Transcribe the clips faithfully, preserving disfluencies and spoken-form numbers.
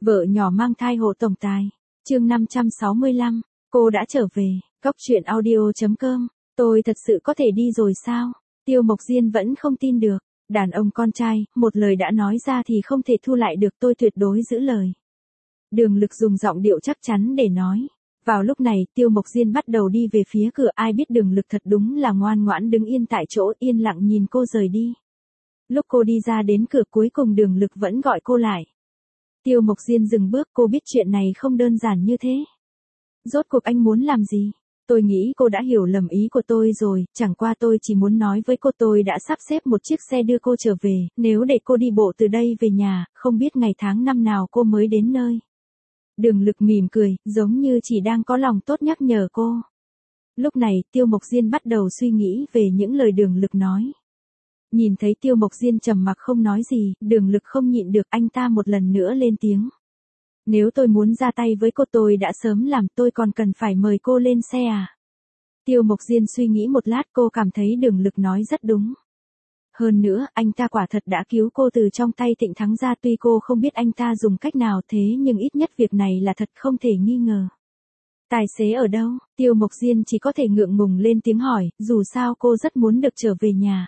Vợ nhỏ mang thai hộ tổng tài. Chương năm trăm sáu mươi lăm, cô đã trở về. Góc truyện audio chấm com. Tôi thật sự có thể đi rồi sao? Tiêu Mộc Diên vẫn không tin được. Đàn ông con trai, một lời đã nói ra thì không thể thu lại được, tôi tuyệt đối giữ lời. Đường Lực dùng giọng điệu chắc chắn để nói. Vào lúc này, Tiêu Mộc Diên bắt đầu đi về phía cửa, ai biết Đường Lực thật đúng là ngoan ngoãn đứng yên tại chỗ, yên lặng nhìn cô rời đi. Lúc cô đi ra đến cửa cuối cùng Đường Lực vẫn gọi cô lại. Tiêu Mộc Diên dừng bước, cô biết chuyện này không đơn giản như thế. Rốt cuộc anh muốn làm gì? Tôi nghĩ cô đã hiểu lầm ý của tôi rồi, chẳng qua tôi chỉ muốn nói với cô tôi đã sắp xếp một chiếc xe đưa cô trở về, nếu để cô đi bộ từ đây về nhà, không biết ngày tháng năm nào cô mới đến nơi. Đường Lực mỉm cười, giống như chỉ đang có lòng tốt nhắc nhở cô. Lúc này, Tiêu Mộc Diên bắt đầu suy nghĩ về những lời Đường Lực nói. Nhìn thấy Tiêu Mộc Diên trầm mặc không nói gì, Đường Lực không nhịn được, anh ta một lần nữa lên tiếng. Nếu tôi muốn ra tay với cô tôi đã sớm làm, tôi còn cần phải mời cô lên xe à? Tiêu Mộc Diên suy nghĩ một lát, cô cảm thấy Đường Lực nói rất đúng. Hơn nữa, anh ta quả thật đã cứu cô từ trong tay Thịnh Thắng ra, tuy cô không biết anh ta dùng cách nào thế nhưng ít nhất việc này là thật không thể nghi ngờ. Tài xế ở đâu? Tiêu Mộc Diên chỉ có thể ngượng ngùng lên tiếng hỏi, dù sao cô rất muốn được trở về nhà.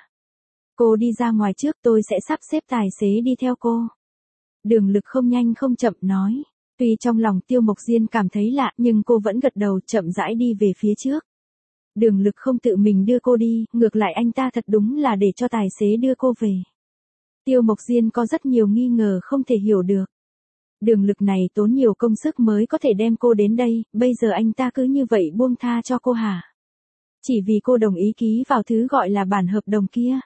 Cô đi ra ngoài trước, tôi sẽ sắp xếp tài xế đi theo cô. Đường Lực không nhanh không chậm nói. Tuy trong lòng Tiêu Mộc Diên cảm thấy lạ nhưng cô vẫn gật đầu, chậm rãi đi về phía trước. Đường Lực không tự mình đưa cô đi, ngược lại anh ta thật đúng là để cho tài xế đưa cô về. Tiêu Mộc Diên có rất nhiều nghi ngờ không thể hiểu được. Đường Lực này tốn nhiều công sức mới có thể đem cô đến đây, bây giờ anh ta cứ như vậy buông tha cho cô hả? Chỉ vì cô đồng ý ký vào thứ gọi là bản hợp đồng kia.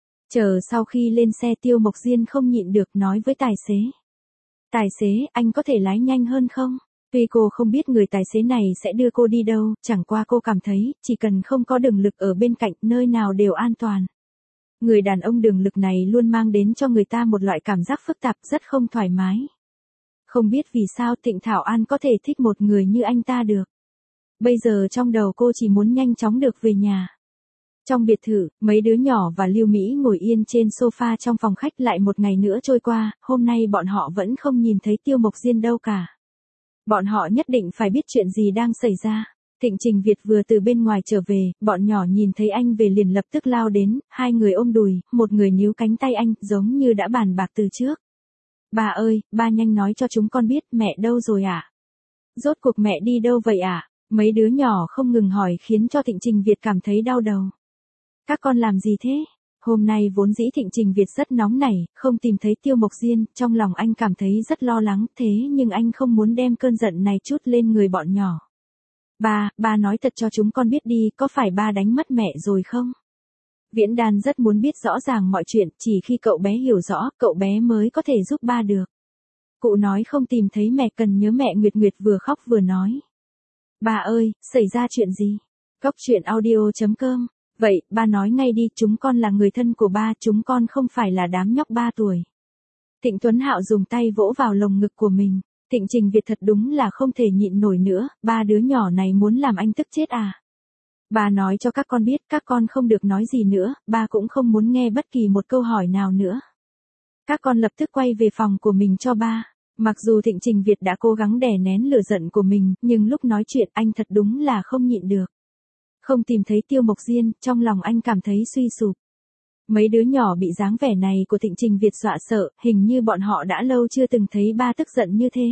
Chờ sau khi lên xe Tiêu Mộc Diên không nhịn được nói với tài xế. Tài xế, anh có thể lái nhanh hơn không? Tuy cô không biết người tài xế này sẽ đưa cô đi đâu, chẳng qua cô cảm thấy, chỉ cần không có Đường Lực ở bên cạnh, nơi nào đều an toàn. Người đàn ông Đường Lực này luôn mang đến cho người ta một loại cảm giác phức tạp, rất không thoải mái. Không biết vì sao Thịnh Thảo An có thể thích một người như anh ta được. Bây giờ trong đầu cô chỉ muốn nhanh chóng được về nhà. Trong biệt thự, mấy đứa nhỏ và Lưu Mỹ ngồi yên trên sofa trong phòng khách, lại một ngày nữa trôi qua, hôm nay bọn họ vẫn không nhìn thấy Tiêu Mộc Diên đâu cả. Bọn họ nhất định phải biết chuyện gì đang xảy ra. Thịnh Trình Việt vừa từ bên ngoài trở về, bọn nhỏ nhìn thấy anh về liền lập tức lao đến, hai người ôm đùi, một người níu cánh tay anh, giống như đã bàn bạc từ trước. Bà ơi, ba nhanh nói cho chúng con biết, mẹ đâu rồi ạ? À? Rốt cuộc mẹ đi đâu vậy ạ? À? Mấy đứa nhỏ không ngừng hỏi khiến cho Thịnh Trình Việt cảm thấy đau đầu. Các con làm gì thế? Hôm nay vốn dĩ Thịnh Trình Việt rất nóng nảy, không tìm thấy Tiêu Mộc Diên, trong lòng anh cảm thấy rất lo lắng, thế nhưng anh không muốn đem cơn giận này trút lên người bọn nhỏ. Ba, ba nói thật cho chúng con biết đi, có phải ba đánh mất mẹ rồi không? Viễn Đan rất muốn biết rõ ràng mọi chuyện, chỉ khi cậu bé hiểu rõ, cậu bé mới có thể giúp ba được. Cụ nói không tìm thấy mẹ, cần nhớ mẹ. Nguyệt Nguyệt vừa khóc vừa nói. Ba ơi, xảy ra chuyện gì? Góc truyện audio chấm com. Vậy, ba nói ngay đi, chúng con là người thân của ba, chúng con không phải là đám nhóc ba tuổi. Thịnh Tuấn Hạo dùng tay vỗ vào lồng ngực của mình. Thịnh Trình Việt thật đúng là không thể nhịn nổi nữa, ba đứa nhỏ này muốn làm anh tức chết à. Ba nói cho các con biết, các con không được nói gì nữa, ba cũng không muốn nghe bất kỳ một câu hỏi nào nữa. Các con lập tức quay về phòng của mình cho ba. Mặc dù Thịnh Trình Việt đã cố gắng đè nén lửa giận của mình, nhưng lúc nói chuyện anh thật đúng là không nhịn được. Không tìm thấy Tiêu Mộc Diên, trong lòng anh cảm thấy suy sụp. Mấy đứa nhỏ bị dáng vẻ này của Thịnh Trình Việt dọa sợ, hình như bọn họ đã lâu chưa từng thấy ba tức giận như thế.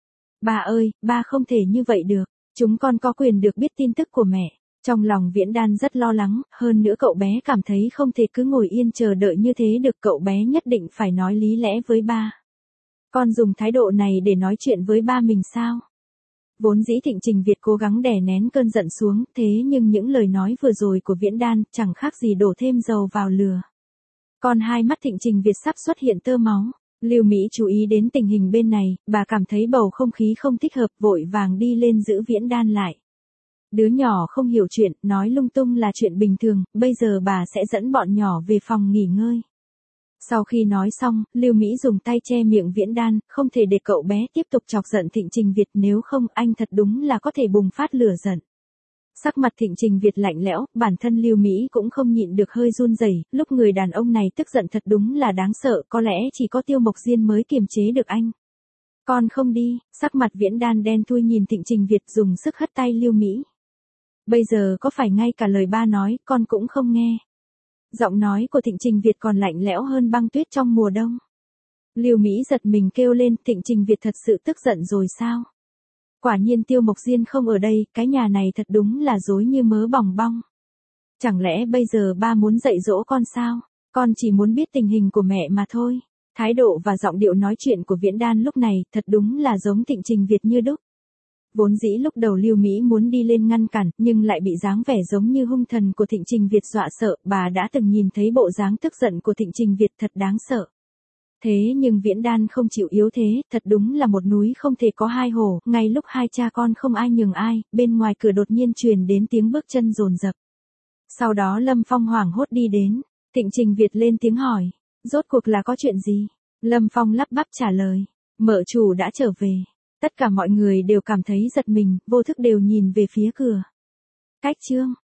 Ba ơi, ba không thể như vậy được, chúng con có quyền được biết tin tức của mẹ. Trong lòng Viễn Đan rất lo lắng, hơn nữa cậu bé cảm thấy không thể cứ ngồi yên chờ đợi như thế được, cậu bé nhất định phải nói lý lẽ với ba. Con dùng thái độ này để nói chuyện với ba mình sao? Vốn dĩ Thịnh Trình Việt cố gắng đè nén cơn giận xuống, thế nhưng những lời nói vừa rồi của Viễn Đan chẳng khác gì đổ thêm dầu vào lửa. Còn hai mắt Thịnh Trình Việt sắp xuất hiện tơ máu. Lưu Mỹ chú ý đến tình hình bên này, bà cảm thấy bầu không khí không thích hợp, vội vàng đi lên giữ Viễn Đan lại. Đứa nhỏ không hiểu chuyện, nói lung tung là chuyện bình thường, bây giờ bà sẽ dẫn bọn nhỏ về phòng nghỉ ngơi. Sau khi nói xong, Lưu Mỹ dùng tay che miệng Viễn Đan, không thể để cậu bé tiếp tục chọc giận Thịnh Trình Việt, nếu không anh thật đúng là có thể bùng phát lửa giận. Sắc mặt Thịnh Trình Việt lạnh lẽo, bản thân Lưu Mỹ cũng không nhịn được hơi run rẩy, lúc người đàn ông này tức giận thật đúng là đáng sợ, có lẽ chỉ có Tiêu Mộc Diên mới kiềm chế được anh. Con không đi, sắc mặt Viễn Đan đen thui nhìn Thịnh Trình Việt dùng sức hất tay Lưu Mỹ. Bây giờ có phải ngay cả lời ba nói, con cũng không nghe. Giọng nói của Thịnh Trình Việt còn lạnh lẽo hơn băng tuyết trong mùa đông. Lưu Mỹ giật mình kêu lên, Thịnh Trình Việt thật sự tức giận rồi sao? Quả nhiên Tiêu Mộc Diên không ở đây, cái nhà này thật đúng là dối như mớ bòng bong. Chẳng lẽ bây giờ ba muốn dạy dỗ con sao? Con chỉ muốn biết tình hình của mẹ mà thôi. Thái độ và giọng điệu nói chuyện của Viễn Đan lúc này thật đúng là giống Thịnh Trình Việt như đúc. Vốn dĩ lúc đầu Lưu Mỹ muốn đi lên ngăn cản, nhưng lại bị dáng vẻ giống như hung thần của Thịnh Trình Việt dọa sợ, bà đã từng nhìn thấy bộ dáng tức giận của Thịnh Trình Việt thật đáng sợ. Thế nhưng Viễn Đan không chịu yếu thế, thật đúng là một núi không thể có hai hổ, ngay lúc hai cha con không ai nhường ai, bên ngoài cửa đột nhiên truyền đến tiếng bước chân dồn dập. Sau đó Lâm Phong hoảng hốt đi đến, Thịnh Trình Việt lên tiếng hỏi, rốt cuộc là có chuyện gì? Lâm Phong lắp bắp trả lời, mợ chủ đã trở về. Tất cả mọi người đều cảm thấy giật mình, vô thức đều nhìn về phía cửa. Cách chương